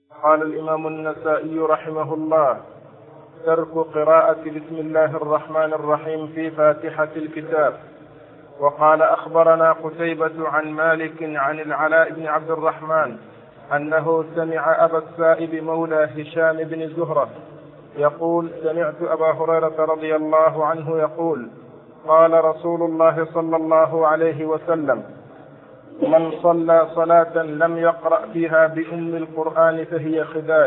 قال الإمام النسائي رحمه الله: ترك قراءة بسم الله الرحمن الرحيم في فاتحة الكتاب. وقال: أخبرنا قتيبة عن مالك عن العلاء بن عبد الرحمن أنه سمع أبا السائب مولى هشام بن زهرة يقول: سمعت أبا هريرة رضي الله عنه يقول: قال رسول الله صلى الله عليه وسلم: من صلى صلاة لم يقرأ فيها بأم القرآن فهي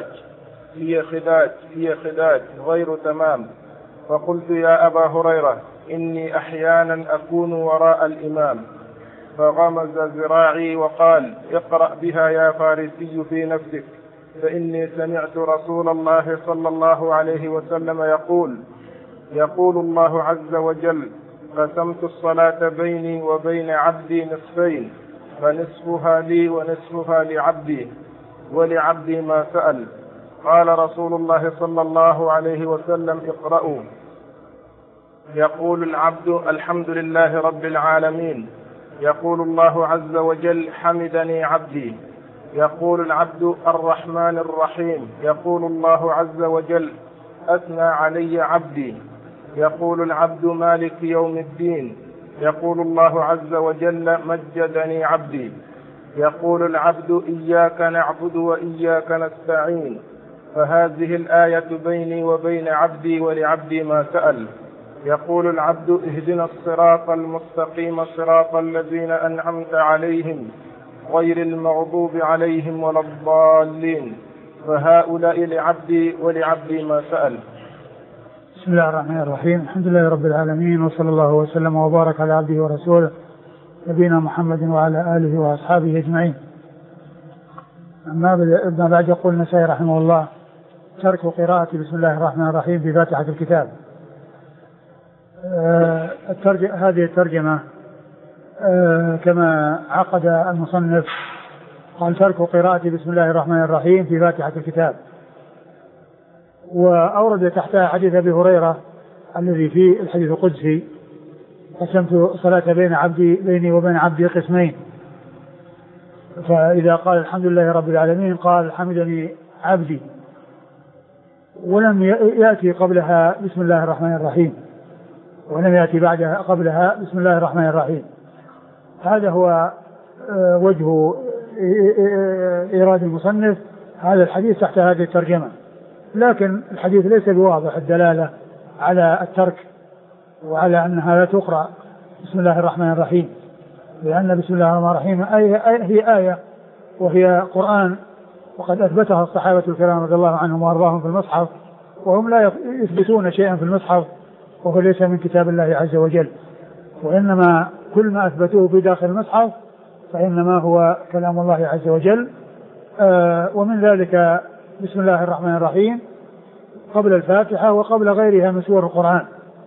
خداج غير تمام. فقلت: يا أبا هريرة، إني أحيانا أكون وراء الإمام. فغمز ذراعي وقال: اقرأ بها يا فارسي في نفسك، فإني سمعت رسول الله صلى الله عليه وسلم يقول الله عز وجل: قسمت الصلاة بيني وبين عبدي نصفين، فنصفها لي ونصفها لعبدي، ولعبدي ما سأل. قال رسول الله صلى الله عليه وسلم: اقرأوا. يقول العبد: الحمد لله رب العالمين. يقول الله عز وجل: حمدني عبدي. يقول العبد: الرحمن الرحيم. يقول الله عز وجل: أثنى علي عبدي. يقول العبد: مالك يوم الدين. يقول الله عز وجل: مجدني عبدي. يقول العبد: إياك نعبد وإياك نستعين. فهذه الآية بيني وبين عبدي ولعبدي ما سأل. يقول العبد: اهدنا الصراط المستقيم صراط الذين أنعمت عليهم غير المغضوب عليهم ولا الضالين. فهؤلاء لعبدي ولعبدي ما سأل. بسم الله الرحمن الرحيم. الحمد لله رب العالمين، وصلى الله وسلم وبارك على عبده ورسوله نبينا محمد وعلى آله وأصحابه أجمعين. أما بعد، يقول النسائي رحمه الله: ترك قراءة بسم الله الرحمن الرحيم في فاتحة الكتاب. هذه الترجمة كما عقد المصنف قال: ترك قراءة بسم الله الرحمن الرحيم في فاتحة الكتاب. وأورد تحتها حديث أبي هريرة الذي في الحديث القدسي: قسمت الصلاة بيني وبين عبدي قسمين، فإذا قال الحمد لله رب العالمين قال: حمدني عبدي، ولم يأتي قبلها بسم الله الرحمن الرحيم، ولم يأتي قبلها بسم الله الرحمن الرحيم. هذا هو وجه إيراد المصنف هذا الحديث تحت هذه الترجمة. لكن الحديث ليس بواضح الدلالة على الترك وعلى أنها لا تقرأ بسم الله الرحمن الرحيم، لأن بسم الله الرحمن الرحيم هي آية وهي قرآن، وقد أثبتها الصحابة الكرام رضي الله عنهم وأرضاهم في المصحف، وهم لا يثبتون شيئا في المصحف وهو ليس من كتاب الله عز وجل، وإنما كل ما أثبتوه في داخل المصحف فإنما هو كلام الله عز وجل. ومن ذلك بسم الله الرحمن الرحيم قبل الفاتحة وقبل غيرها من سور القرآن.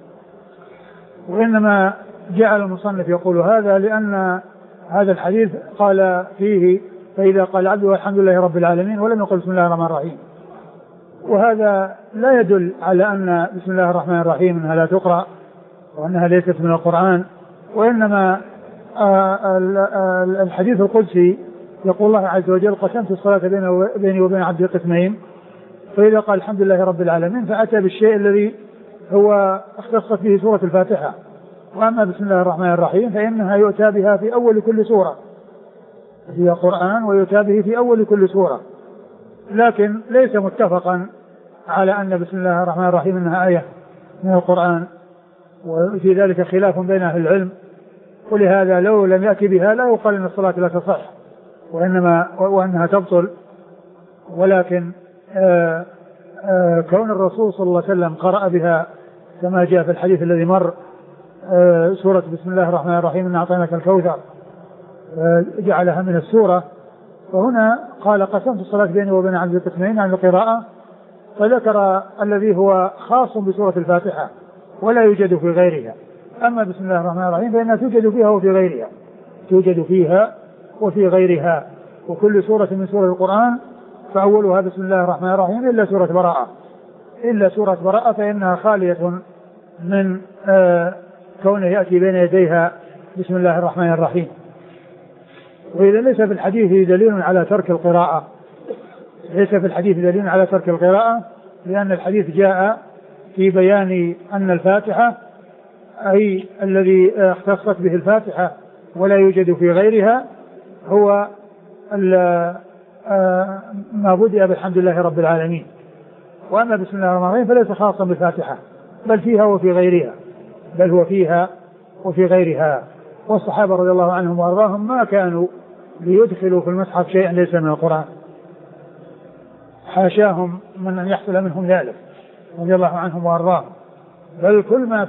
وإنما جعل المصنف يقول هذا لأن هذا الحديث قال فيه: فإذا قال عبد والحمد لله رب العالمين، ولم يقل بسم الله الرحمن الرحيم. وهذا لا يدل على أن بسم الله الرحمن الرحيم أنها لا تقرأ وأنها ليست من القرآن، وإنما الحديث القدسي يقول الله عز وجل: قسمت الصلاة بيني وبين عبدي قسمين. فإذا قال الحمد لله رب العالمين فأتى بالشيء الذي هو اختصت به سورة الفاتحة. وأما بسم الله الرحمن الرحيم فإنها يؤتى بها في أول كل سورة، هي قرآن ويؤتى به في أول كل سورة، لكن ليس متفقا على أن بسم الله الرحمن الرحيم أنها آية من القرآن، وفي ذلك خلاف بين أهل العلم. ولهذا لو لم يأتي بها لا يقال أن الصلاة لا تصح وأنها تبطل. ولكن كون الرسول صلى الله عليه وسلم قرأ بها كما جاء في الحديث الذي مر: سورة بسم الله الرحمن الرحيم إنا أعطيناك الكوثر، جعلها من السورة. فهنا قال: قسمت الصلاة بيني وبين عبدي قسمين عن القراءة، فذكر الذي هو خاص بسورة الفاتحة ولا يوجد في غيرها. أما بسم الله الرحمن الرحيم فإنها توجد فيها وفي غيرها، توجد فيها وفي غيرها. وكل سورة من سورة القرآن فأولها بسم الله الرحمن الرحيم إلا سورة براءة فإنها خالية من كونه يأتي بين يديها بسم الله الرحمن الرحيم. وإذا ليس في الحديث دليل على ترك القراءة ليس في الحديث دليل على ترك القراءة، لأن الحديث جاء في بيان أن الفاتحة أي الذي اختصت به الفاتحة ولا يوجد في غيرها هو ما بدأ بالحمد لله رب العالمين. وأما بسم الله الرحمن الرحيم فليس خاصا بالفاتحة، بل فيها وفي غيرها، بل هو فيها وفي غيرها. والصحابة رضي الله عنهم وأرضاهم ما كانوا ليدخلوا في المصحف شيئا ليس من القرآن، حاشاهم من أن يحصل منهم ذلك رضي الله عنهم وأرضاهم، بل كل ما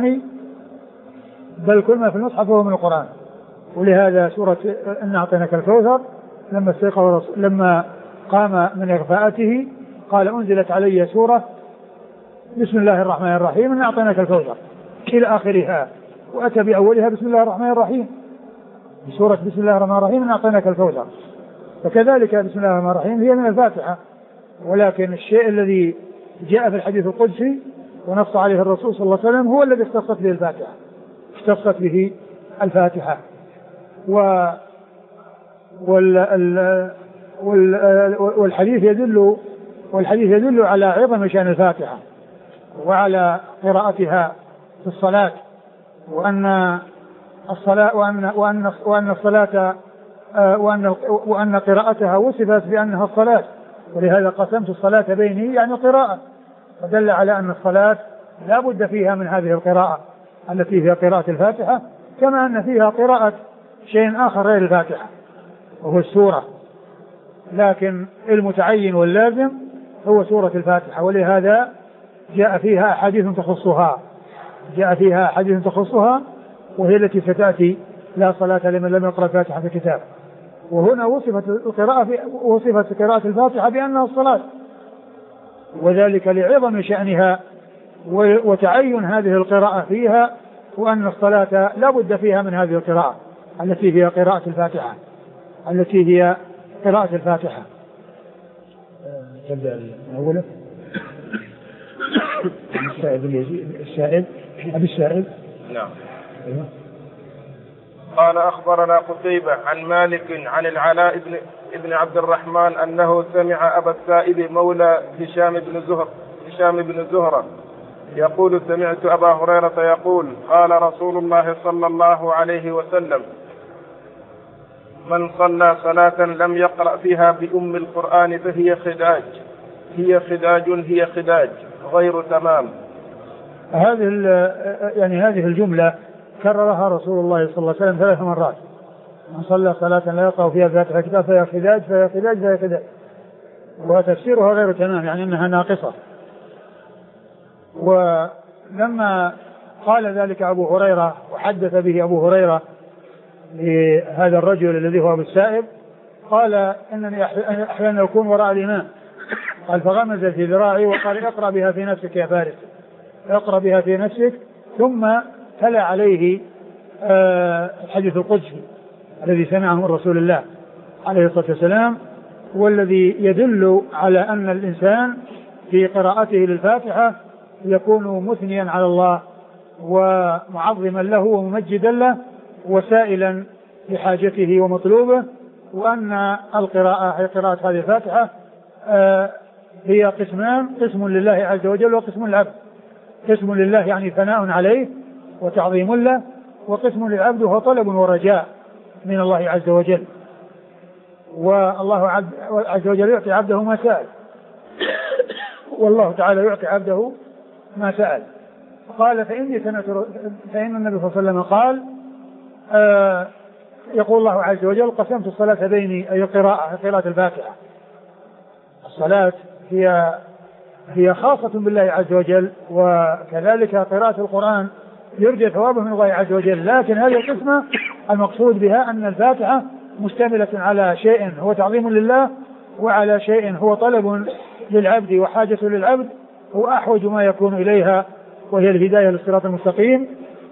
في المصحف هو من القرآن. ولهذا سورة إنا أعطيناك الكوثر لما قام من إغفاءته قال أنزلت علي سورة بسم الله الرحمن الرحيم إنا أعطيناك الكوثر إلى آخرها، وأتى بأولها بسم الله الرحمن الرحيم، بسورة بسم الله الرحمن الرحيم إنا أعطيناك الكوثر. فكذلك بسم الله الرحمن الرحيم هي من الفاتحة، ولكن الشيء الذي جاء في الحديث القدسي ونص عليه الرسول صلى الله عليه وسلم هو الذي اختصت به الفاتحة، اختصت به الفاتحة. والحديث يدل على عظم شأن الفاتحة وعلى قراءتها في الصلاة، وأن قراءتها وصفت بأنها الصلاة، ولهذا قسمت الصلاة بيني يعني قراءة، فدل على أن الصلاة لا بد فيها من هذه القراءة التي هي قراءة الفاتحة، كما أن فيها قراءة شيء آخر غير الفاتحة وهو السورة، لكن المتعين واللازم هو سورة الفاتحة. ولهذا جاء فيها أحاديث تخصها وهي التي ستأتي: لا صلاة لمن لم يقرأ الفاتحة في الكتاب. وهنا وصفت قراءة الفاتحة بأنها الصلاة، وذلك لعظم شأنها وتعين هذه القراءة فيها، وأن الصلاة لا بد فيها من هذه القراءة التي هي قراءة الفاتحة. تبدأ الأولى السائب. نعم. قال أخبرنا قتيبة عن مالك عن العلاء بن عبد الرحمن أنه سمع أبا السائب مولى هشام بن زهرة يقول: سمعت أبا هريرة يقول: قال رسول الله صلى الله عليه وسلم: من صلى صلاة لم يقرأ فيها بأم القرآن فهي خداج غير تمام. هذه الجملة كررها رسول الله صلى الله عليه وسلم 3 مرات: من صلى صلاة لا يقرأ فيها فاتحة الكتاب فهي خداج. وتفسيرها غير تمام، يعني أنها ناقصة. ولما قال ذلك أبو هريرة وحدث به أبو هريرة لهذا الرجل الذي هو أبو السائب، قال: إنني أحيانا أكون وراء الإمام، قال فغمز في ذراعي وقال: اقرأ بها في نفسك يا فارس، اقرأ بها في نفسك. ثم تلا عليه الحديث القدسي الذي سمعه من رسول الله عليه الصلاة والسلام، والذي يدل على أن الإنسان في قراءته للفاتحة يكون مثنيا على الله ومعظما له وممجدا له وسائلا لحاجته ومطلوبه، وأن القراءة هي قراءة هذه الفاتحة هي قسمان: قسم لله عز وجل وقسم للعبد. قسم لله يعني ثناء عليه وتعظيم له، وقسم للعبد هو طلب ورجاء من الله عز وجل، والله عز وجل يعطي عبده ما سأل، والله تعالى يعطي عبده ما سأل. قال: فإن النبي صلى الله عليه وسلم قال: يقول الله عز وجل: قسمت الصلاة بيني، أي قراءة الفاتحة. الصلاة هي خاصة بالله عز وجل، وكذلك قراءة القرآن يرجى ثوابه من الله عز وجل، لكن هذه القسمة المقصود بها أن الفاتحة مشتملة على شيء هو تعظيم لله، وعلى شيء هو طلب للعبد وحاجة للعبد، هو أحوج ما يكون إليها، وهي الهداية للصراط المستقيم،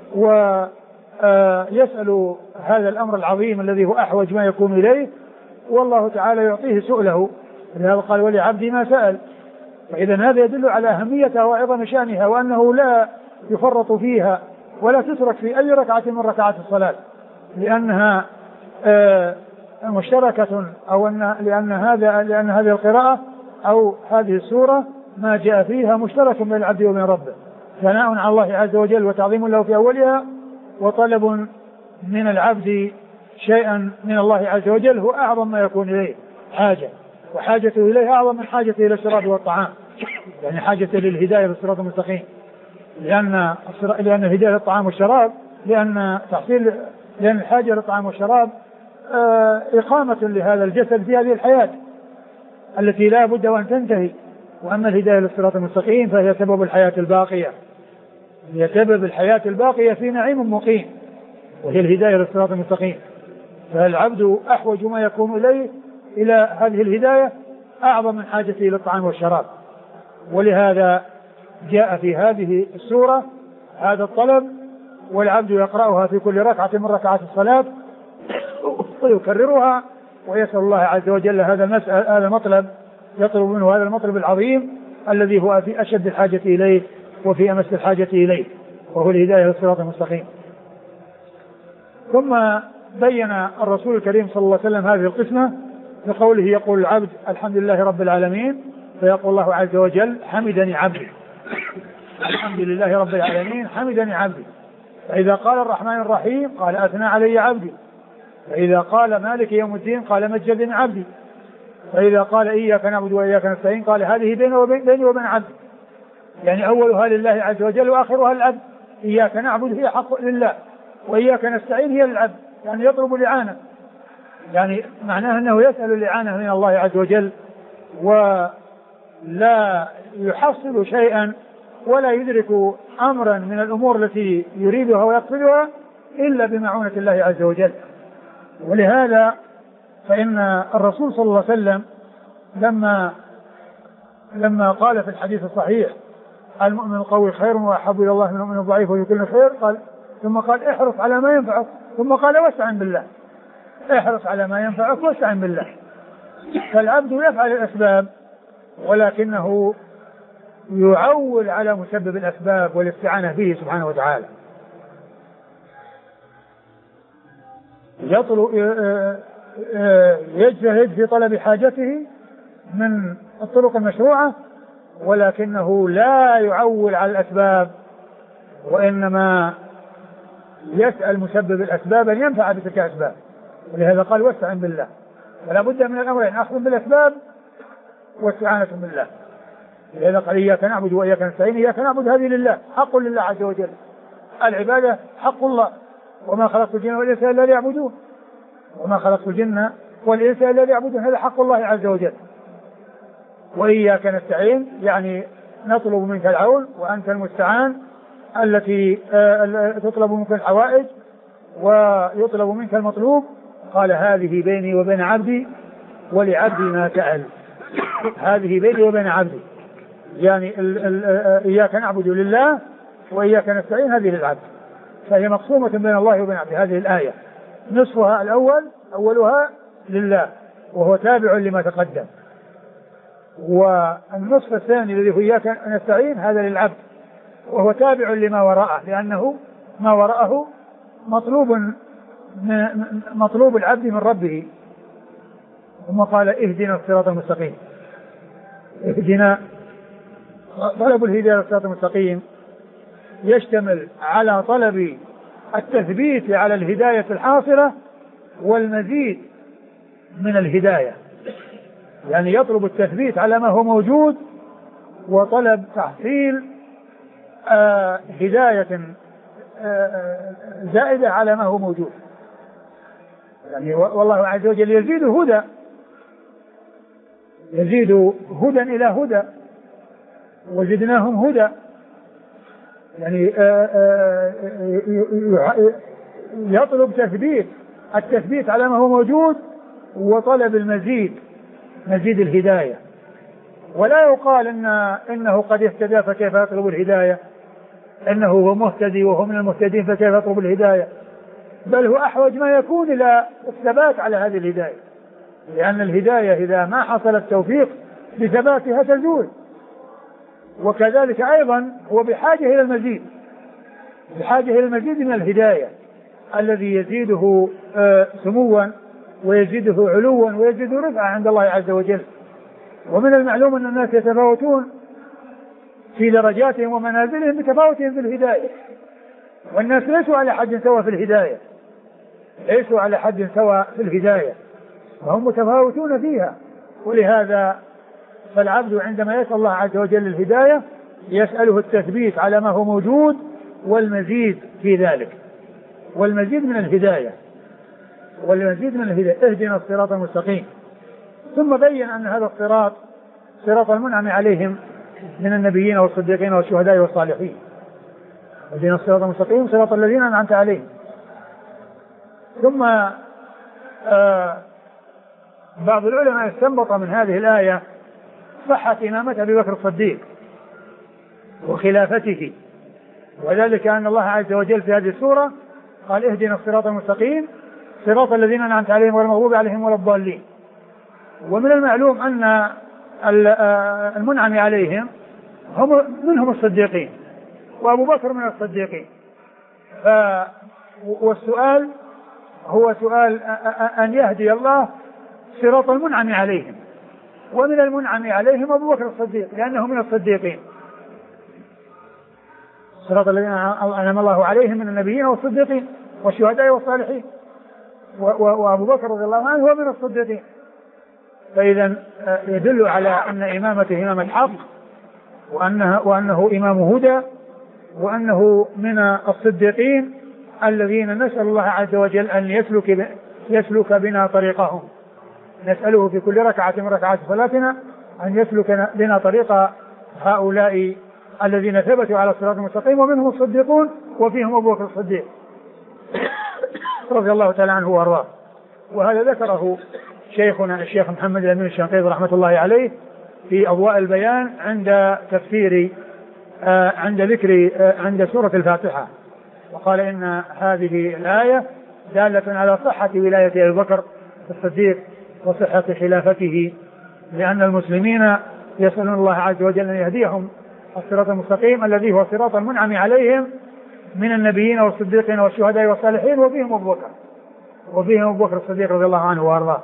ويسأل هذا الأمر العظيم الذي هو أحوج ما يكون إليه، والله تعالى يعطيه سؤله، لهذا قال: ولعبدي ما سأل. فإذا هذا يدل على أهميتها وعظم شأنها، وأنه لا يفرط فيها ولا تترك في أي ركعة من ركعات الصلاة، لأنها مشتركة أو لأن هذه القراءة أو هذه السورة ما جاء فيها مشترك بين العبد وبين ربه، ثناء على الله عز وجل وتعظيم له في أولها، وطلب من العبد شيئا من الله عز وجل هو أعظم ما يكون إليه حاجة، وحاجته إليه أعظم من حاجته إلى الشراب والطعام، يعني حاجته للهداية بالصراط المستقيم، لأن الهداية للطعام والشراب لأن الحاجة للطعام والشراب إقامة لهذا الجسد في هذه الحياة التي لا بد وأن تنتهي. وأما الهداية للصراط المستقيم فهي سبب الحياة الباقية، هي سبب الحياة الباقية في نعيم مقيم، وهي الهداية للصراط المستقيم. فالعبد أحوج ما يكون إليه إلى هذه الهداية أعظم من حاجته إلى الطعام والشراب، ولهذا جاء في هذه السورة هذا الطلب، والعبد يقرأها في كل ركعة من ركعات الصلاة ويكررها ويسأل الله عز وجل هذا المطلب، يطلب منه هذا المطلب العظيم الذي هو في أشد الحاجة إليه وفي أمس الحاجة إليه، وهو الهداية للصراط المستقيم. ثم بين الرسول الكريم صلى الله عليه وسلم هذه القسمة بقوله يقول العبد الحمد لله رب العالمين، فيقول الله عز وجل حمدني عبدي، الحمد لله رب العالمين حمدني عبدي. فإذا قال الرحمن الرحيم قال أثنى علي عبدي، فإذا قال مالك يوم الدين قال مجدني عبدي، فإذا قال إياك نعبد وإياك نستعين قال هذه بيني وبين عبدي، يعني أولها لله عز وجل وآخرها للعبد. إياك نعبد هي حق لله، وإياك نستعين هي للعبد، يعني يطلب الإعانة، يعني معناه أنه يسأل الإعانة من الله عز وجل، ولا يحصل شيئا ولا يدرك أمرا من الأمور التي يريدها ويقصدها إلا بمعونة الله عز وجل. ولهذا فإن الرسول صلى الله عليه وسلم لما قال في الحديث الصحيح المؤمن القوي خير وأحب إلى الله من المؤمن الضعيف ويكون خير، ثم قال احرص على ما ينفعك، ثم قال واستعن بالله، احرص على ما ينفعك واستعن بالله. فالعبد يفعل الأسباب ولكنه يعول على مسبب الأسباب والاستعانة به سبحانه وتعالى. يجتهد في طلب حاجته من الطرق المشروعة، ولكنه لا يعول على الأسباب، وإنما يسأل مسبب الأسباب أن ينفع بتلك الأسباب. ولهذا قال واستعن بالله، فلا بد من الأمرين، أخذ بالأسباب واستعانة بالله. لهذا قال إياك نعبد وإياك نستعين، إياك نعبد هذه لله، حق لله عز وجل، العبادة حق الله، وما خلقت الجن والإنس إلا ليعبدون، وما خلقت الجن والإنس إلا ليعبدون، هذا حق الله عز وجل. وإياك نستعين يعني نطلب منك العون وأنت المستعان، التي تطلب منك الحوائج ويطلب منك المطلوب. قال هذه بيني وبين عبدي ولعبدي ما سأل، هذه بيني وبين عبدي، يعني إياك نعبد لله وإياك نستعين هذه للعبد، فهي مقسومة بين الله وبين عبده. هذه الآية نصفها أولها لله وهو تابع لما تقدم، والنصف الثاني الذي هو إياك نستعين هذا للعبد وهو تابع لما وراءه، لأنه ما وراءه مطلوب العبد من ربه. ثم قال اهدنا الصراط المستقيم، اهدنا. طلب الهداية للصراط المستقيم يشتمل على طلب التثبيت على الهداية الحاصلة والمزيد من الهداية، يعني يطلب التثبيت على ما هو موجود وطلب تحصيل هداية زائدة على ما هو موجود. يعني والله عز وجل يزيد هدى إلى هدى وزدناهم هدى، يعني يطلب التثبيت على ما هو موجود وطلب مزيد الهداية. ولا يقال إنه قد اهتدى فكيف يطلب الهداية، إنه هو مهتدي وهو من المهتدين فكيف يطلب الهداية، بل هو أحوج ما يكون إلى الثبات على هذه الهداية، لأن الهداية إذا ما حصل التوفيق بثباتها تزول. وكذلك أيضا هو بحاجة إلى المزيد من الهداية الذي يزيده سموا ويزيده علوا ويزيده رفعة عند الله عز وجل. ومن المعلوم أن الناس يتفاوتون في درجاتهم ومنازلهم بتفاوتهم في الهداية، والناس ليسوا على حد سواء في الهداية، ليسوا على حد سواء في الهداية، وهم متفاوتون فيها. ولهذا فالعبد عندما يسأل الله عز وجل الهداية يسأله التثبيت على ما هو موجود والمزيد في ذلك، والمزيد من الهداية، والمزيد من الهداية. اهدنا الصراط المستقيم. ثم بين أن هذا الصراط صراط المنعم عليهم من النبيين والصديقين والشهداء والصالحين. اهدنا الصراط المستقيم صراط الذين أنعمت عليهم. ثم بعض العلماء استنبط من هذه الآية صحة إمامة أبي بكر الصديق وخلافته، وذلك أن الله عز وجل في هذه السورة قال اهدنا الصراط المستقيم صراط الذين أنعمت عليهم غير المغضوب عليهم ولا الضالين. ومن المعلوم أن المنعم عليهم هم منهم الصديقين، وأبو بكر من الصديقين. والسؤال هو سؤال أن يهدي الله صراط المنعم عليهم، ومن المنعم عليهم أبو بكر الصديق لأنه من الصديقين. صراط الذين أنعم الله عليهم من النبيين والصديقين والشهداء والصالحين، وأبو بكر رضي الله عنه هو من الصديقين. فإذا يدل على أن إمامته إمام الحق، وأنه إمام هدى، وأنه من الصديقين الذين نسأل الله عز وجل أن يسلك بنا طريقهم. نسأله في كل ركعة من ركعات صلاتنا أن يسلك بنا طريق هؤلاء الذين ثبتوا على الصراط المستقيم، ومنهم الصديقون وفيهم أبو بكر الصديق رضي الله تعالى عنه وارضاه. وهذا ذكره شيخنا الشيخ محمد الأمين الشنقيطي رحمة الله عليه في أضواء البيان عند تفسير عند سورة الفاتحة، وقال إن هذه الآية دالة على صحة ولاية أبي بكر الصديق وصحة خلافته، لأن المسلمين يسألون الله عز وجل أن يهديهم الصراط المستقيم الذي هو صراط المنعم عليهم من النبيين والصديقين والشهداء والصالحين، وفيهم أبو بكر الصديق رضي الله عنه وارضاه.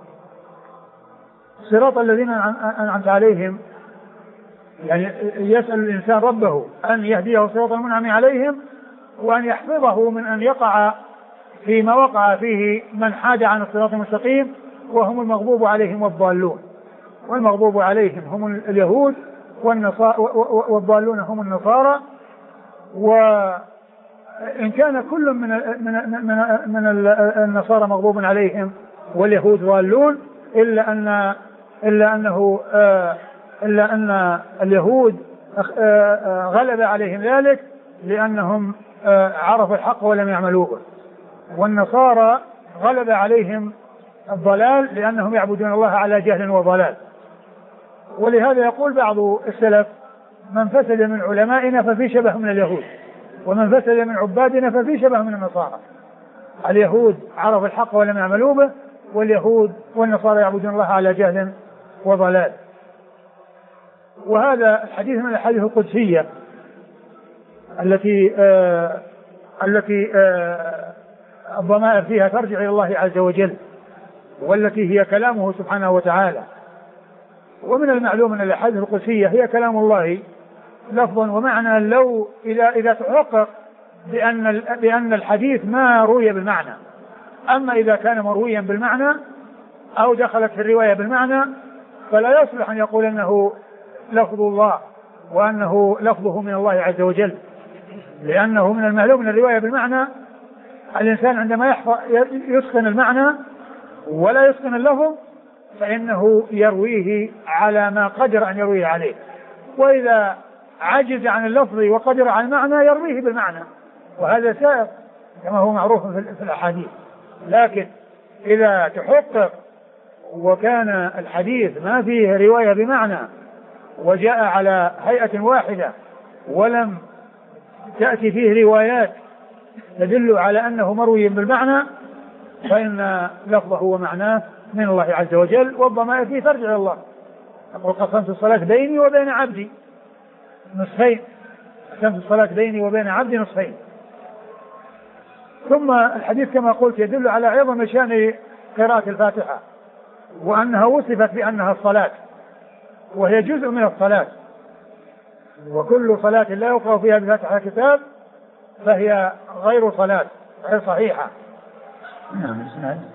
صراط الذين أنعمت عليهم يعني يسأل الإنسان ربه أن يهديه صراط المنعم عليهم، وأن يحفظه من أن يقع فيما وقع فيه من حاد عن الصراط المستقيم وهم المغضوب عليهم والضالون. والمغضوب عليهم هم اليهود والضالون هم النصارى. وإن كان كل من النصارى مغضوب عليهم واليهود ضالون، إلا أن اليهود غلب عليهم ذلك لأنهم عرفوا الحق ولم يعملوا به، والنصارى غلب عليهم الضلال لأنهم يعبدون الله على جهل وضلال. ولهذا يقول بعض السلف من فسد من علمائنا ففي شبه من اليهود، ومن فسد من عبادنا ففي شبه من النصارى. اليهود عرفوا الحق ولم يعملوا به، واليهود والنصارى يعبدون الله على جهل وضلال. وهذا الحديث من الأحاديث القدسية التي الضمائر فيها ترجع إلى الله عز وجل، والتي هي كلامه سبحانه وتعالى. ومن المعلوم أن الأحاديث القدسية هي كلام الله لفظا ومعنى، لو إذا تحقق بأن الحديث ما روي بالمعنى. أما إذا كان مرويا بالمعنى أو دخلت في الرواية بالمعنى فلا يصلح أن يقول أنه لفظ الله وأنه لفظه من الله عز وجل، لأنه من المعلوم أن الرواية بالمعنى الإنسان عندما يتقن المعنى ولا يتقن اللفظ فإنه يرويه على ما قدر أن يرويه عليه، وإذا عجز عن اللفظ وقدر على المعنى يرويه بالمعنى، وهذا سائر كما هو معروف في الأحاديث. لكن إذا تحقق وكان الحديث ما فيه رواية بمعنى وجاء على هيئة واحدة ولم تأتي فيه روايات تدل على أنه مروي بالمعنى فإن لفظه ومعناه من الله عز وجل، والضمائر فيه ترجع إلى الله. يقول قسمت الصلاة بيني وبين عبدي نصفين، قسمت الصلاة بيني وبين عبدي نصفين. ثم الحديث كما قلت يدل على عظم شأن قراءة الفاتحة، وأنها وصفت بأنها الصلاة، وهي جزء من الصلاة، وكل صلاة لا يقرأ فيها بفاتحة الكتاب فهي غير صلاة، غير صحيحة. نعم.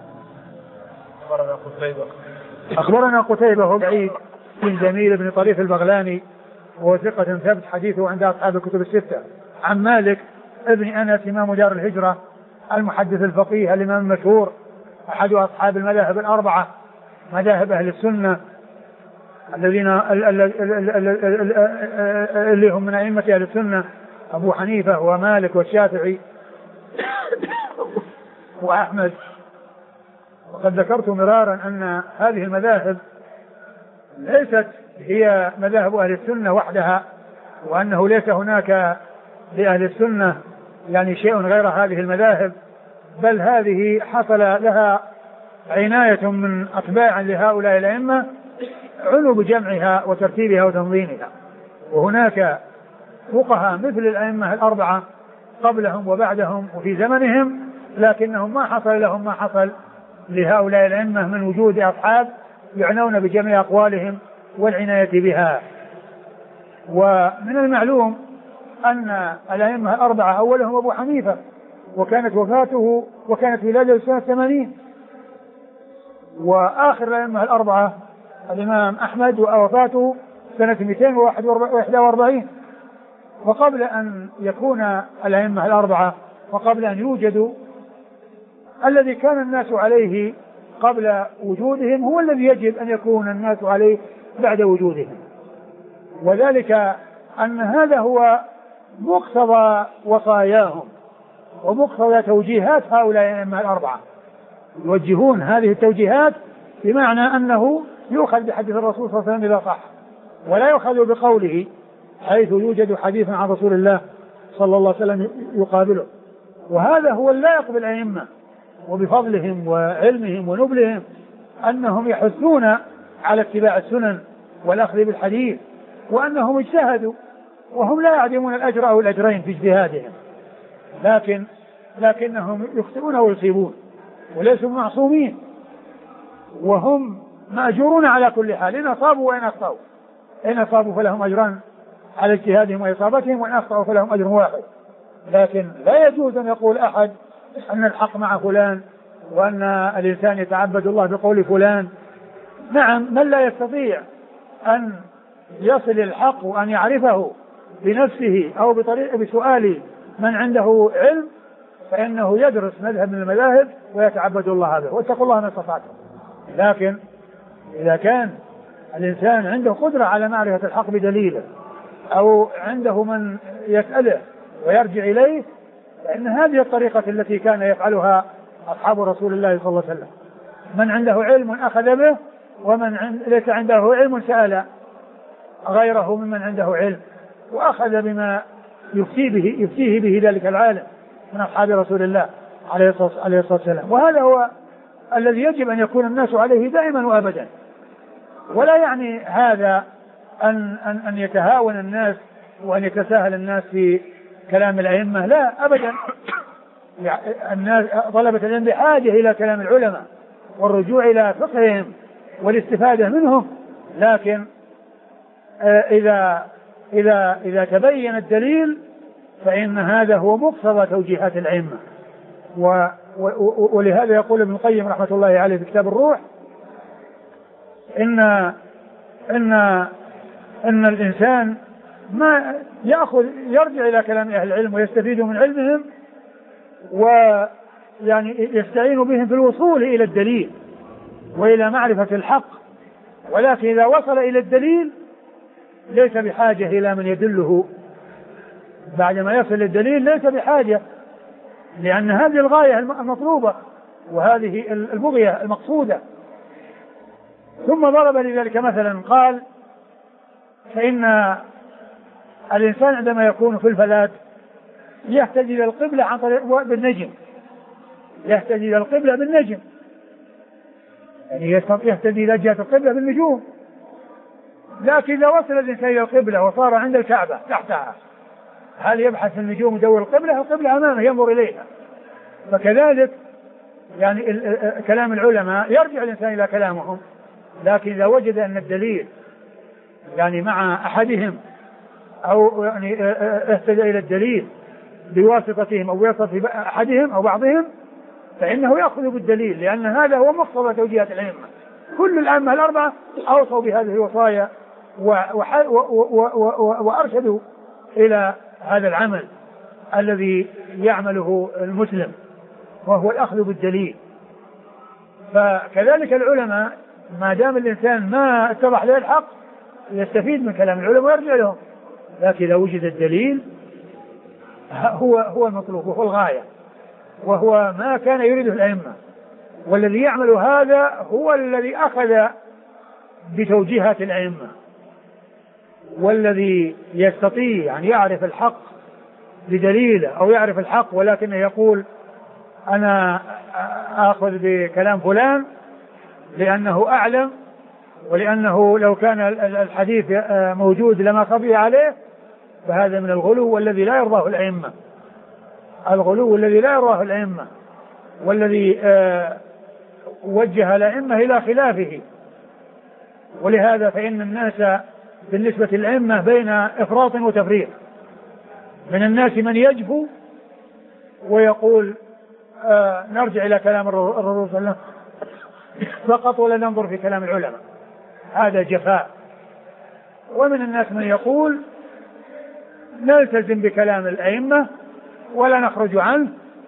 أخبرنا قتيبة بن سعيد بن جميل بن طريف البغلاني وهو ثقة ثبت حديثه عند أصحاب الكتب الستة، عن مالك ابن أنس إمام دار الهجرة المحدث الفقيه الإمام المشهور أحد أصحاب المذاهب الأربعة مذاهب أهل السنة الذين اللي هم من أئمة أهل السنة أبو حنيفة ومالك والشافعي وأحمد. وقد ذكرت مرارا أن هذه المذاهب ليست هي مذاهب أهل السنة وحدها، وأنه ليس هناك لأهل السنة يعني شيء غير هذه المذاهب، بل هذه حصل لها عناية من أتباع لهؤلاء الأئمة عنوا بجمعها وترتيبها وتنظيمها. وهناك فقهاء مثل الأئمة الأربعة قبلهم وبعدهم وفي زمنهم، لكنهم ما حصل لهم ما حصل لهؤلاء الأئمة من وجود أصحاب يعنون بجميع أقوالهم والعناية بها. ومن المعلوم أن الأئمة الأربعة أولهم أبو حنيفة، وكانت وفاته وكانت ولادته سنة 80، وآخر الأئمة الأربعة الإمام أحمد ووفاته سنة 241. وقبل أن يكون الأئمة الأربعة وقبل أن يوجدوا الذي كان الناس عليه قبل وجودهم هو الذي يجب أن يكون الناس عليه بعد وجودهم، وذلك أن هذا هو مقتضى وصاياهم ومقتضى توجيهات هؤلاء الأئمة الأربعة، يوجهون هذه التوجيهات بمعنى أنه يؤخذ بحديث الرسول صلى الله عليه وسلم إذا صح، ولا يؤخذ بقوله حيث يوجد حديث عن رسول الله صلى الله عليه وسلم يقابله. وهذا هو اللائق بالأئمة وبفضلهم وعلمهم ونبلهم أنهم يحثون على اتباع السنن والأخذ بالحديث، وأنهم اجتهدوا وهم لا يعدمون الأجر أو الأجرين في اجتهادهم، لكنهم يخطئون ويصيبون وليسوا معصومين، وهم مأجورون على كل حال إن أصابوا وإن أخطأوا. إن أصابوا فلهم أجران على اجتهادهم وإصابتهم، وإن أخطأوا فلهم أجر واحد. لكن لا يجوز أن يقول أحد أن الحق مع فلان وأن الإنسان يتعبد الله بقول فلان. نعم، من لا يستطيع أن يصل الحق وأن يعرفه بنفسه أو بسؤال من عنده علم فإنه يدرس مذهب من المذاهب ويتعبد الله به، واتقوا الله ما استطعتم. لكن إذا كان الإنسان عنده قدرة على معرفة الحق بدليله أو عنده من يسأله ويرجع إليه، فإن هذه الطريقة التي كان يفعلها أصحاب رسول الله صلى الله عليه وسلم، من عنده علم أخذ به، ومن ليس عنده علم سأل غيره ممن عنده علم وأخذ بما يفتيه به ذلك العالم من أصحاب رسول الله عليه الصلاة والسلام. وهذا هو الذي يجب أن يكون الناس عليه دائما وأبدا، ولا يعني هذا أن يتهاون الناس وأن يتساهل الناس في كلام الأئمة، لا أبدا. الناس طلبة العلم بحاجة إلى كلام العلماء والرجوع إلى فقههم والاستفادة منهم، لكن إذا تبين الدليل فإن هذا هو مقتضى توجيهات الأئمة. ولهذا يقول ابن القيم رحمة الله عليه في كتاب الروح إن الإنسان ما يرجع إلى كلام أهل العلم ويستفيد من علمهم ويعني يستعين بهم في الوصول إلى الدليل وإلى معرفة الحق، ولكن إذا وصل إلى الدليل ليس بحاجة إلى من يدله. بعدما يصل الدليل ليس بحاجة، لأن هذه الغاية المطلوبة وهذه البغية المقصودة. ثم ضرب لذلك مثلا قال: فإن الإنسان عندما يكون في الفلاة يهتدي إلى القبلة عن طريق بالنجم، يهتدي إلى القبلة بالنجم، يعني يهتدي إلى جهة القبلة بالنجوم. لكن إذا وصل الإنسان إلى القبلة وصار عند الكعبة تحتها، هل يبحث في النجوم يدور القبلة؟ القبلة أمامه ينظر إليها. فكذلك يعني كلام العلماء يرجع الإنسان إلى كلامهم، لكن إذا وجد أن الدليل يعني مع أحدهم أو يعني اهتدى إلى الدليل بواسطتهم أو بواسطة أحدهم أو بعضهم فإنه يأخذ بالدليل، لأن هذا هو مقتضى توجيهات الأئمة. كل الأئمة الأربعة أوصوا بهذه الوصايا وأرشدوا إلى هذا العمل الذي يعمله المسلم وهو الأخذ بالدليل. فكذلك العلماء ما دام الإنسان ما اتضح له الحق يستفيد من كلام العلماء ويرجع لهم، لكن إذا وجد الدليل هو المطلوب وهو الغاية وهو ما كان يريده الأئمة. والذي يعمل هذا هو الذي أخذ بتوجيهات الأئمة، والذي يستطيع أن يعرف الحق بدليله أو يعرف الحق ولكنه يقول أنا آخذ بكلام فلان لأنه أعلم ولأنه لو كان الحديث موجود لما خفي عليه، فهذا من الغلو والذي لا يرضاه الأئمة. الغلو الذي لا يرضاه الأئمة والذي وجه الأئمة إلى خلافه. ولهذا فإن الناس بالنسبة للأئمة بين إفراط وتفريط. من الناس من يجفو ويقول نرجع إلى كلام الرسول صلى الله عليه وسلم فقط ولا ننظر في كلام العلماء، هذا جفاء. ومن الناس من يقول نلتزم بكلام الأئمة ولا نخرج عنه،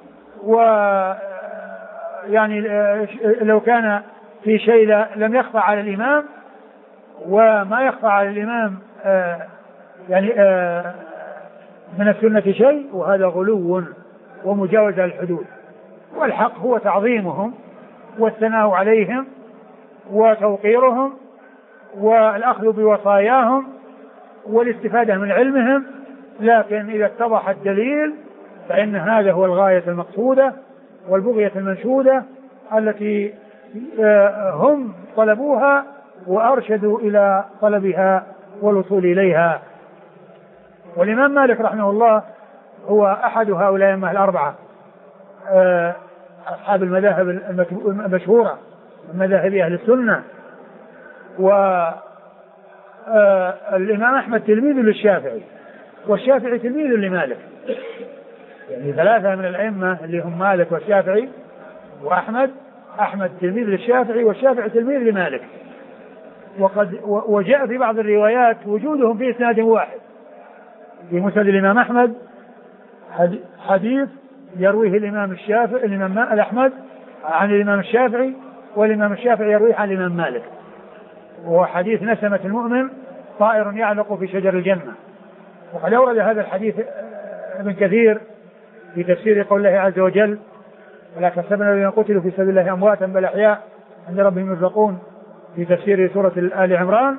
ويعني لو كان في شيء لم يخفى على الإمام وما يخفى على الإمام يعني من السنة شيء، وهذا غلو ومجاوزة الحدود. والحق هو تعظيمهم والثناء عليهم وتوقيرهم والأخذ بوصاياهم والاستفادة من علمهم، لكن إذا اتضح الدليل فإن هذا هو الغاية المقصودة والبغية المنشودة التي هم طلبوها وأرشدوا إلى طلبها والوصول إليها. والإمام مالك رحمه الله هو أحد هؤلاء الأربعة أصحاب المذاهب المشهورة من مذاهب أهل السنة. والإمام أحمد تلميذ للشافعي والشافعي تلميذ لمالك، يعني ثلاثة من الأئمة اللي هم مالك والشافعي وأحمد. أحمد تلميذ للشافعي والشافعي تلميذ لمالك. وجاء في بعض الروايات وجودهم في إسناد واحد. في مسند الإمام أحمد حديث يرويه الإمام الشافعي الإمام أحمد عن الإمام الشافعي، والإمام الشافعي يرويه عن الإمام مالك، وحديث نسمة المؤمن طائر يعلق في شجر الجنة. وقد أورد هذا الحديث ابن كثير في تفسير قول الله عز وجل ولا تحسبن الذين قتلوا في سبيل الله أمواتا بل أحياء عند ربهم يرزقون، في تفسير سورة آل عمران،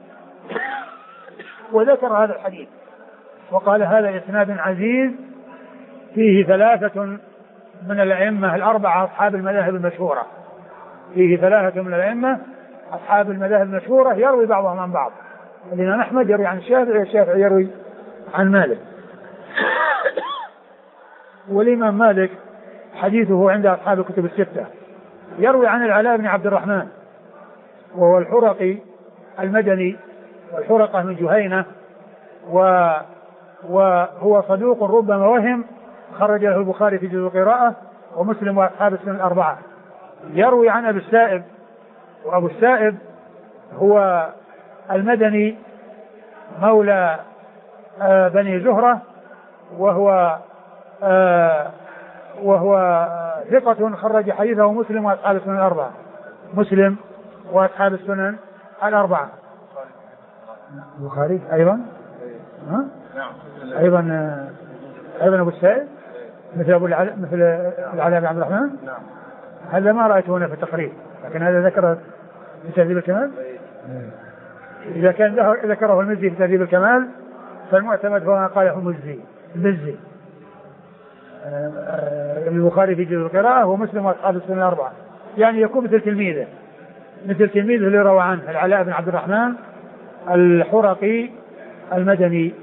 وذكر هذا الحديث وقال هذا إسناد عزيز فيه ثلاثة من الأئمة الأربعة أصحاب المذاهب المشهورة. فيه ثلاثة من الأئمة أصحاب المذاهب المشهورة يروي بعضهم عن بعض. الإمام أحمد يروي عن الشافعي والشافعي يروي عن مالك. والإمام مالك حديثه عند أصحاب الكتب الستة. يروي عن العلاء بن عبد الرحمن وهو الحرقي المدني، والحرقة من جهينة، وهو صدوق ربما وهم، خرج له البخاري في جزء القراءة ومسلم وأصحاب السنن الأربعة. يروي عن أبي السائب، وأبو السائب هو المدني مولى بني زهرة، وهو ثقة خرج حديثه مسلم وأصحاب السنن الأربعة. مسلم وأصحاب السنن الأربعة. البخاري أيضا أيضا أبو السائب مثل العلاء بن عبد الرحمن. هذا ما رأيته هنا في التقريب، لكن هذا ذكره في تهذيب الكمال. إذا كان ذكره المزي في تهذيب الكمال فالمعتمد هو ما قاله المزي. البخاري في جزء القراءة ومسلم وأصحاب السنن الأربعة، يعني يكون مثل تلميذه اللي روى عنه العلاء بن عبد الرحمن الحرقي المدني.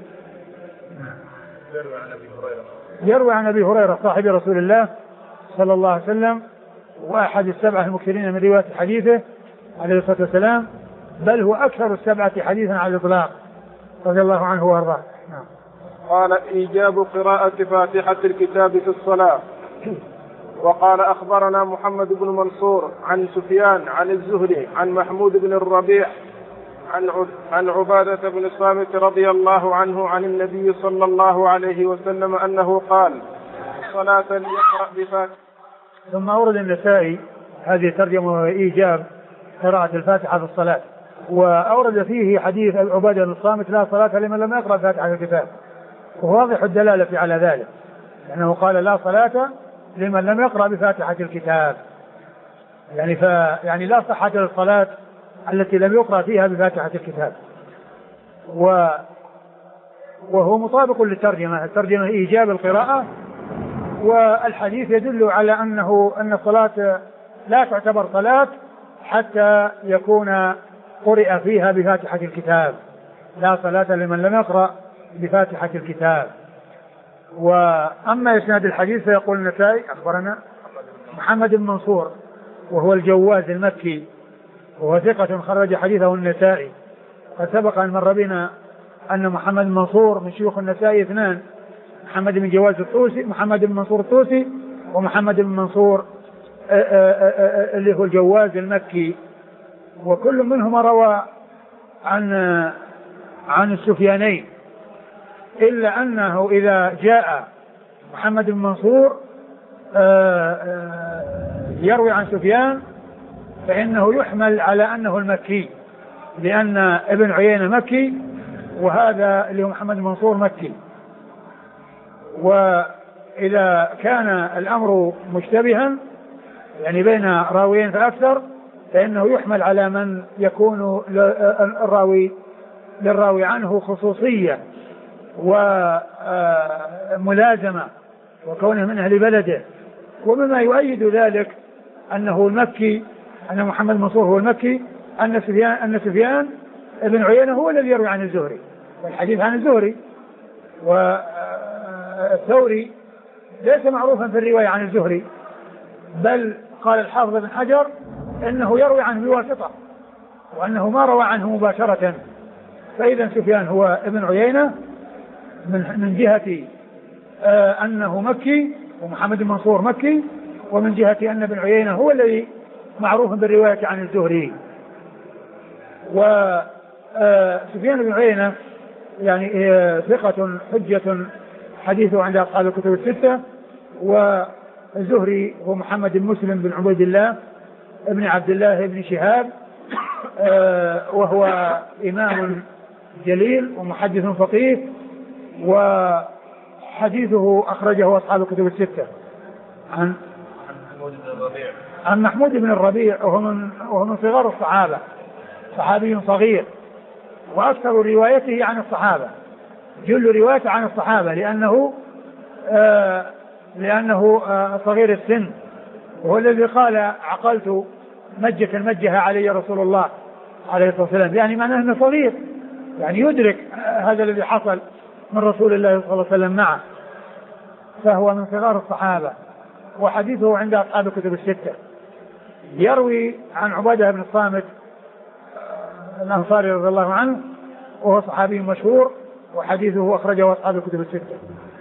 يروي عن أبي هريرة صاحب رسول الله صلى الله عليه وسلم وأحد السبعة المكثرين من رواية حديثه عليه الصلاة والسلام، بل هو أكثر السبعة حديثا على الإطلاق رضي الله عنه وارضاه. نعم. قال إيجاب قراءة فاتحة الكتاب في الصلاة. وقال أخبرنا محمد بن منصور عن سفيان عن الزهري عن محمود بن الربيع عن عبادة بن الصامت رضي الله عنه عن النبي صلى الله عليه وسلم أنه قال: صلاة ليقرأ بفاتحة. ثم أورد النسائي هذه الترجمة وهي إيجاب قراءة الفاتحة في الصلاة، وأورد فيه حديث عبادة بن الصامت: لا صلاة لمن لم يقرأ فاتحة الكتاب، وواضح الدلالة على ذلك، لأنه قال: لا صلاة لمن لم يقرأ بفاتحة الكتاب، يعني لا صحة للصلاة التي لم يقرأ فيها بفاتحة الكتاب. وهو مطابق للترجمة، الترجمة إيجاب القراءة، والحديث يدل على أن الصلاة لا تعتبر صلاة حتى يكون قرئ فيها بفاتحة الكتاب، لا صلاة لمن لم يقرأ بفاتحة الكتاب. وأما إسناد الحديث فيقول النسائي: أخبرنا محمد بن منصور وهو الجواز المكي، وهو ثقة خرج حديثه النسائي. قد سبق أن مر بنا أن محمد بن منصور من شيوخ النسائي اثنان: محمد بن جواز الطوسي، محمد بن منصور الطوسي، ومحمد بن منصور اللي هو الجواز المكي، وكل منهما روى عن السفيانين، إلا أنه إذا جاء محمد بن منصور يروي عن سفيان فإنه يحمل على أنه المكي، لأن ابن عيينة مكي وهذا اللي هو محمد بن منصور مكي. وإذا كان الأمر مشتبها يعني بين راويين فأكثر فإنه يحمل على من يكون للراوي عنه خصوصية وملازمة وكونه من أهل بلده. ومما يؤيد ذلك أنه المكي، أن محمد منصور هو المكي، أن سفيان ابن عيينة هو الذي يروي عن الزهري، والحديث عن الزهري، والثوري ليس معروفا في الرواية عن الزهري، بل قال الحافظ بن حجر إنه يروي عنه بواسطة، وأنه ما روى عنه مباشرة. فإذا سفيان هو ابن عيينة من جهة أنه مكي، ومحمد بن منصور مكي، ومن جهة أن ابن عيينة هو الذي معروف بالرواية عن الزهري. وسفيان بن عيينة يعني ثقة حجة حديثه عند أصحاب الكتب الستة. والزهري هو محمد بن مسلم بن عبيد الله ابن عبد الله بن شهاب، وهو إمام جليل ومحدث فقيه، وحديثه أخرجه أصحاب الكتب الستة. عن محمود بن الربيع وهو من صغار الصحابة، صحابي صغير، وأكثر روايته عن الصحابة، جل روايته عن الصحابة، لأنه صغير السن، وهو الذي قال: عقلت مجة مجها علي رسول الله عليه الصلاة والسلام، يعني معناه أنه صغير، يعني يدرك هذا الذي حصل من رسول الله صلى الله عليه وسلم معه، فهو من صغار الصحابة، وحديثه عند أصحاب الكتب الستة. يروي عن عبادة بن الصامت الأنصاري رضي الله عنه، وهو صحابي مشهور، وحديثه أخرجه أصحاب الكتب الستة.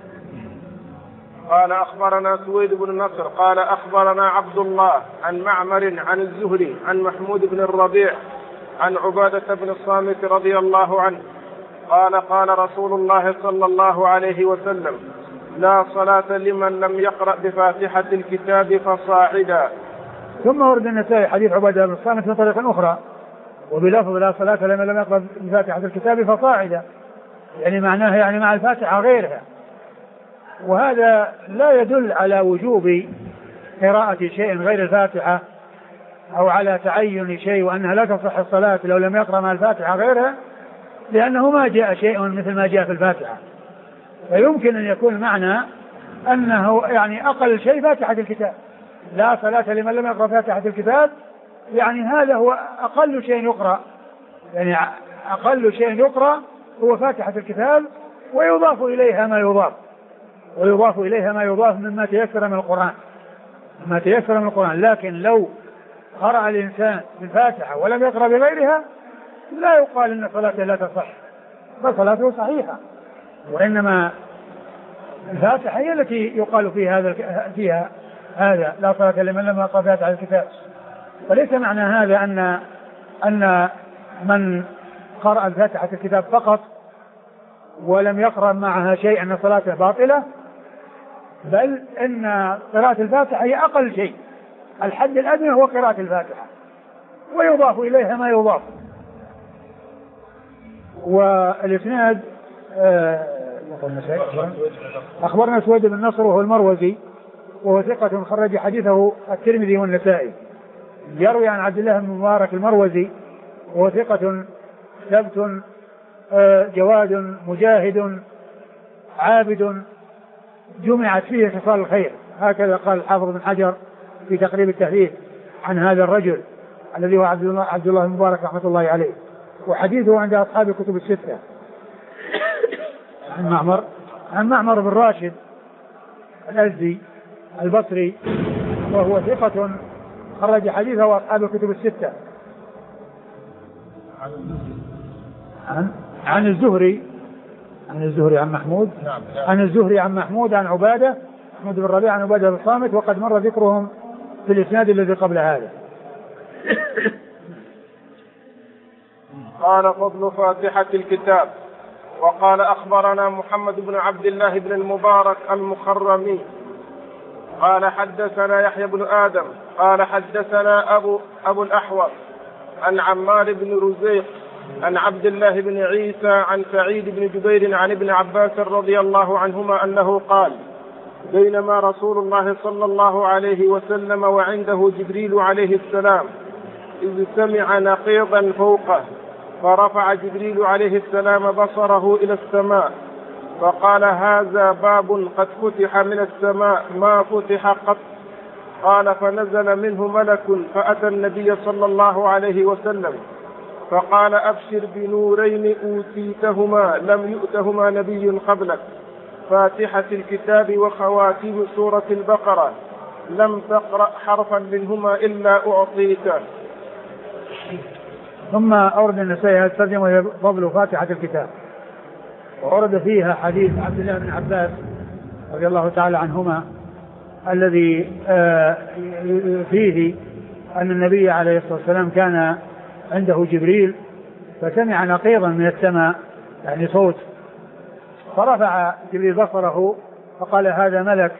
قال: أخبرنا سويد بن نصر قال: أخبرنا عبد الله عن معمر عن الزهري عن محمود بن الربيع عن عبادة بن الصامت رضي الله عنه قال: قال رسول الله صلى الله عليه وسلم: لا صلاة لمن لم يقرأ بفاتحة الكتاب فصاعدا. ثم ورد النسائي حديث عبادة بن الصامت من طريق أخرى وبلفظ: لا صلاة لمن لم يقرأ بفاتحة الكتاب فصاعدا، يعني معناها يعني مع الفاتحة غيرها. وهذا لا يدل على وجوب قراءة شيء غير الفاتحة أو على تعين شيء وأنها لا تصح الصلاة لو لم يقرأ مع الفاتحة غيرها، لأنه ما جاء شيء مثل ما جاء في الفاتحة. فيمكن أن يكون معنى أنه يعني أقل شيء فاتحة الكتاب، لا صلاة لمن لم يقرأ فاتحة الكتاب، يعني هذا هو أقل شيء يقرأ، يعني أقل شيء يقرأ هو فاتحة الكتاب، ويضاف إليها ما يضاف مما تيسر من القرآن. ما تيسر من القرآن. لكن لو قرأ الإنسان بالفاتحة ولم يقرأ بغيرها لا يقال إن صلاته لا تصح، بل صلاته صحيحة، وإنما الفاتحة هي التي يقال فيها هذا لا صلاة لمن لم يقرأ فاتحة الكتاب. وليس معنى هذا أن من قرأ الفاتحة الكتاب فقط ولم يقرأ معها شيء أن صلاته باطلة، بل إن قراءة الفاتحة هي أقل شيء، الحد الأدنى هو قراءة الفاتحة، ويضاف إليها ما يضاف. والإسناد أخبرنا سويد بن نصر وهو المروزي وهو ثقة خرج حديثه الترمذي والنسائي، يروي عن عبد الله بن مبارك المروزي وهو ثقة ثبت جواد مجاهد عابد جمعت فيه خصال الخير، هكذا قال الحافظ بن حجر في تقريب التهذيب عن هذا الرجل الذي هو عبد الله بن مبارك رحمة الله عليه، وحديثه عند أصحاب الكتب الستة. عن معمر بن راشد الأزدي البصري وهو ثقة خرج حديثه أصحاب الكتب الستة. عن الزهري عن محمود، عن الزهري عن محمود عن عبادة محمود بن ربيعة عن عبادة بن الصامت، وقد مر ذكرهم في الإسناد الذي قبل هذا. قال فضل فاتحة الكتاب. وقال أخبرنا محمد بن عبد الله بن المبارك المخرمي قال حدثنا يحيى بن آدم قال حدثنا أبو الأحوص عن عمار بن رزيق عن عبد الله بن عيسى عن سعيد بن جبير عن ابن عباس رضي الله عنهما أنه قال بينما رسول الله صلى الله عليه وسلم وعنده جبريل عليه السلام إذ سمع نقيضا فوقه، فرفع جبريل عليه السلام بصره إلى السماء فقال هذا باب قد فتح من السماء ما فتح قط. قال فنزل منه ملك فأتى النبي صلى الله عليه وسلم فقال أبشر بنورين أوتيتهما لم يؤتهما نبي قبلك، فاتحة الكتاب وخواتيم سورة البقرة، لم تقرأ حرفا منهما إلا أعطيته. ثم أورد النسائي هذه الترجمة فضل فاتحة الكتاب، وورد فيها حديث عبد الله بن عباس رضي الله تعالى عنهما الذي فيه أن النبي عليه الصلاة والسلام كان عنده جبريل فسمع نقيضا من السماء يعني صوت، فرفع جبريل بصره فقال هذا ملك،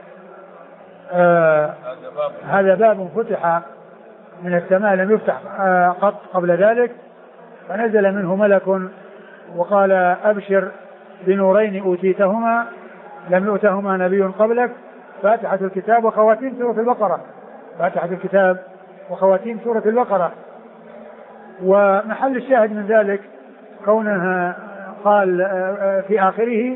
هذا باب فتح من السماء لم يفتح قط قبل ذلك، فنزل منه ملك وقال أبشر بنورين أوتيتهما لم يؤتهما نبي قبلك، فاتحة الكتاب وخواتيم سورة البقرة، فاتحة الكتاب وخواتيم سورة البقرة. ومحل الشاهد من ذلك كونها قال في آخره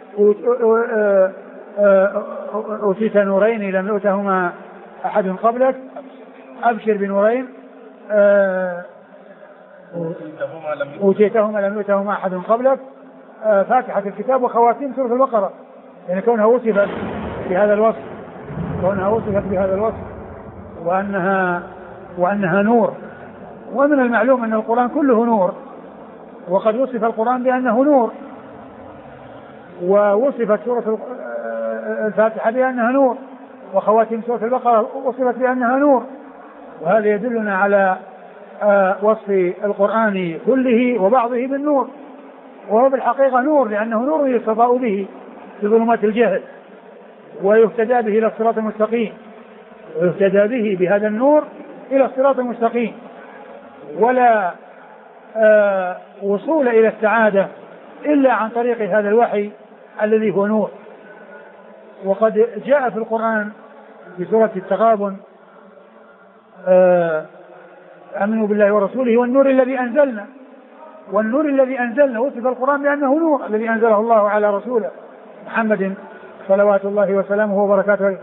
أوتيت نورين لم يؤتهما أحد قبلك، أبشر بنورين أوتيتهما لم يؤتهما أحد قبلك، فاتحة الكتاب وخواتيم سورة البقرة، يعني كونها وصفت بهذا الوصف وأنها نور. ومن المعلوم أن القرآن كله نور، وقد وصف القرآن بأنه نور، ووصفت سورة الفاتحة بأنها نور، وخواتيم سورة البقرة وصفت بأنها نور، وهذا يدلنا على وصف القرآن كله وبعضه بالنور، وهو بالحقيقة نور لأنه نور يستضاء به في ظلمات الجهل ويهتدى به إلى الصراط المستقيم، ويهتدى به بهذا النور إلى الصراط المستقيم، ولا وصول إلى السعادة إلا عن طريق هذا الوحي الذي هو نور. وقد جاء في القرآن في سورة التغابن آمنوا بالله ورسوله والنور الذي أنزلنا، والنور الذي أنزلنا وصف القرآن بأنه نور الذي أنزله الله على رسوله محمد صلوات الله وسلامه وبركاته.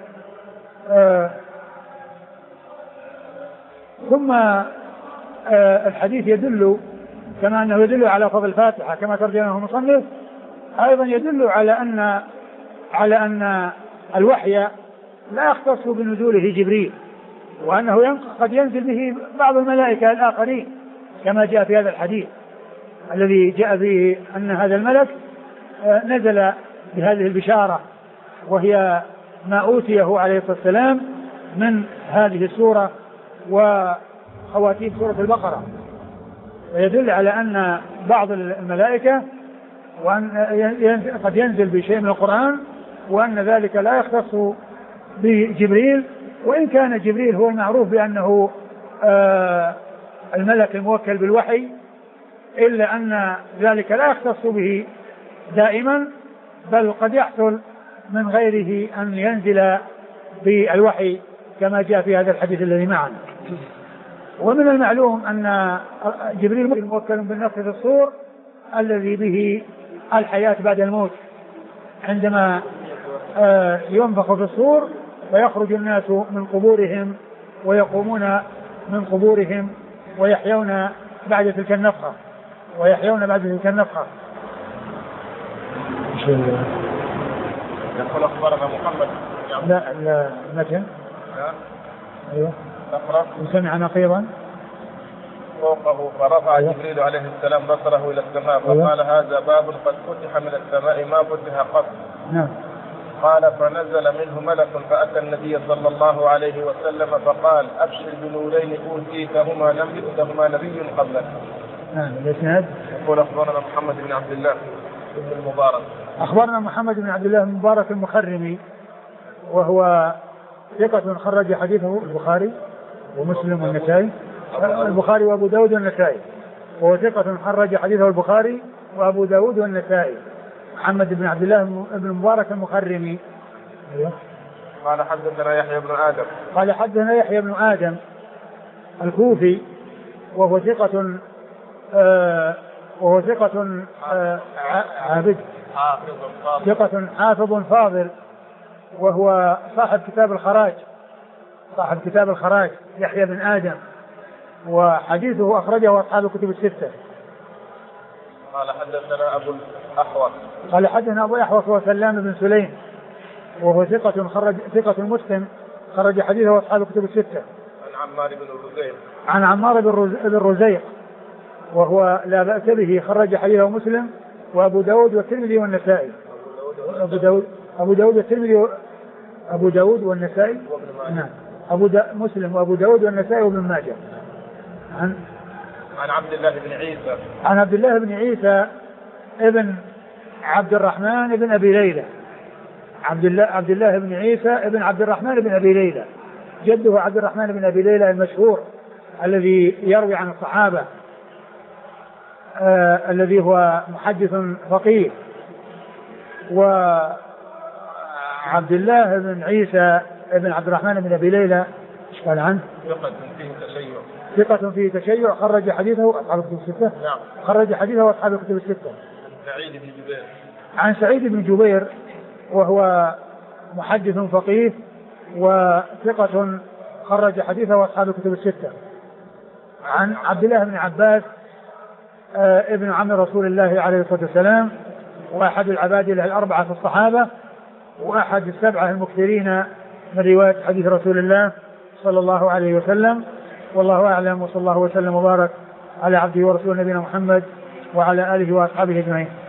ثم الحديث يدل كما أنه يدل على فضل الفاتحة كما ترجمه المصنف، أيضا يدل على أن الوحي لا يختص بنزوله جبريل، وأنه قد ينزل به بعض الملائكة الآخرين كما جاء في هذا الحديث الذي جاء فيه أن هذا الملك نزل بهذه البشارة، وهي ما أوتيه عليه الصلاة والسلام من هذه السورة وخواتيم سورة البقرة، ويدل على أن بعض الملائكة وأن قد ينزل بشيء من القرآن، وأن ذلك لا يختص بجبريل، وإن كان جبريل هو المعروف بأنه الملك الموكل بالوحي، إلا أن ذلك لا يختص به دائما، بل قد يحصل من غيره أن ينزل بالوحي كما جاء في هذا الحديث الذي معنا. ومن المعلوم أن جبريل موكل بالنفخ في الصور الذي به الحياة بعد الموت، عندما ينفخ في الصور ويخرج الناس من قبورهم ويقومون من قبورهم ويحيون بعد تلك النفخة يقول أخبرنا محمد. لا متى؟ أيوه. سمع نقيضا فوقه فرفع جبريل عليه السلام بصره إلى السماء فقال هذا باب قد فتح من السماء ما فتح قط. نعم. قال فنزل منه ملك فأتى النبي صلى الله عليه وسلم فقال أبشر بنورين أوتيتهما لم يؤتهما نبي قبلك. نعم. الإسناد. يقول أخبرنا محمد بن عبد الله بن المبارك. أخبرنا محمد بن عبد الله بن المبارك المخرمي، وهو ثقة خرج حديثه البخاري ومسلم والنسائي، البخاري وأبو داود والنسائي، وهو ثقة خرج حديثه البخاري وأبو داود والنسائي، محمد بن عبد الله بن المبارك المخرمي. قال حدثنا يحيى بن آدم. قال حدثنا يحيى بن آدم الكوفي، وهو ثقة عابد، ثقة حافظ فاضل، وهو صاحب كتاب الخراج يحيى بن آدم، وحديثه أخرجه أصحاب الكتب الستة. قال حدثنا أبو الأحوص. قال حدثنا أبو الأحوص وسلام بن سليم، وهو ثقة مسلم خرج حديثه أصحاب الكتب الستة. عن عمار بن رزيق وهو لا بأس به خرج حديثه مسلم وأبو داود والترمذي والنسائي. أبو داود والنسائي. نعم. مسلم وأبو داود والنسائي وابن ماجه. عن عبد الله بن عيسى. عن عبد الله بن عيسى ابن عبد الرحمن بن أبي ليلى. عبد الله بن عيسى ابن عبد الرحمن بن أبي ليلى، جده عبد الرحمن بن أبي ليلى المشهور الذي يروي عن الصحابة، الذي هو محدث فقيه. وعبد الله بن عيسى ابن عبد الرحمن بن أبي ليلى قال عنه ثقة فيه تشيع خرج حديثه أصحاب الكتب الستة. نعم. خرج حديثه أصحاب الكتب الستة. سعيد بن جبير. عن سعيد بن جبير وهو محدث فقيه وثقة خرج حديثه أصحاب الكتب الستة. عن عبد الله بن عباس ابن عم رسول الله عليه الصلاة والسلام، وأحد العبادلة الأربعة في الصحابة، وأحد السبعة المكثرين من رواية حديث رسول الله صلى الله عليه وسلم. والله أعلم، وصلى الله وسلم وبارك على عبده ورسوله نبينا محمد وعلى آله وأصحابه أجمعين.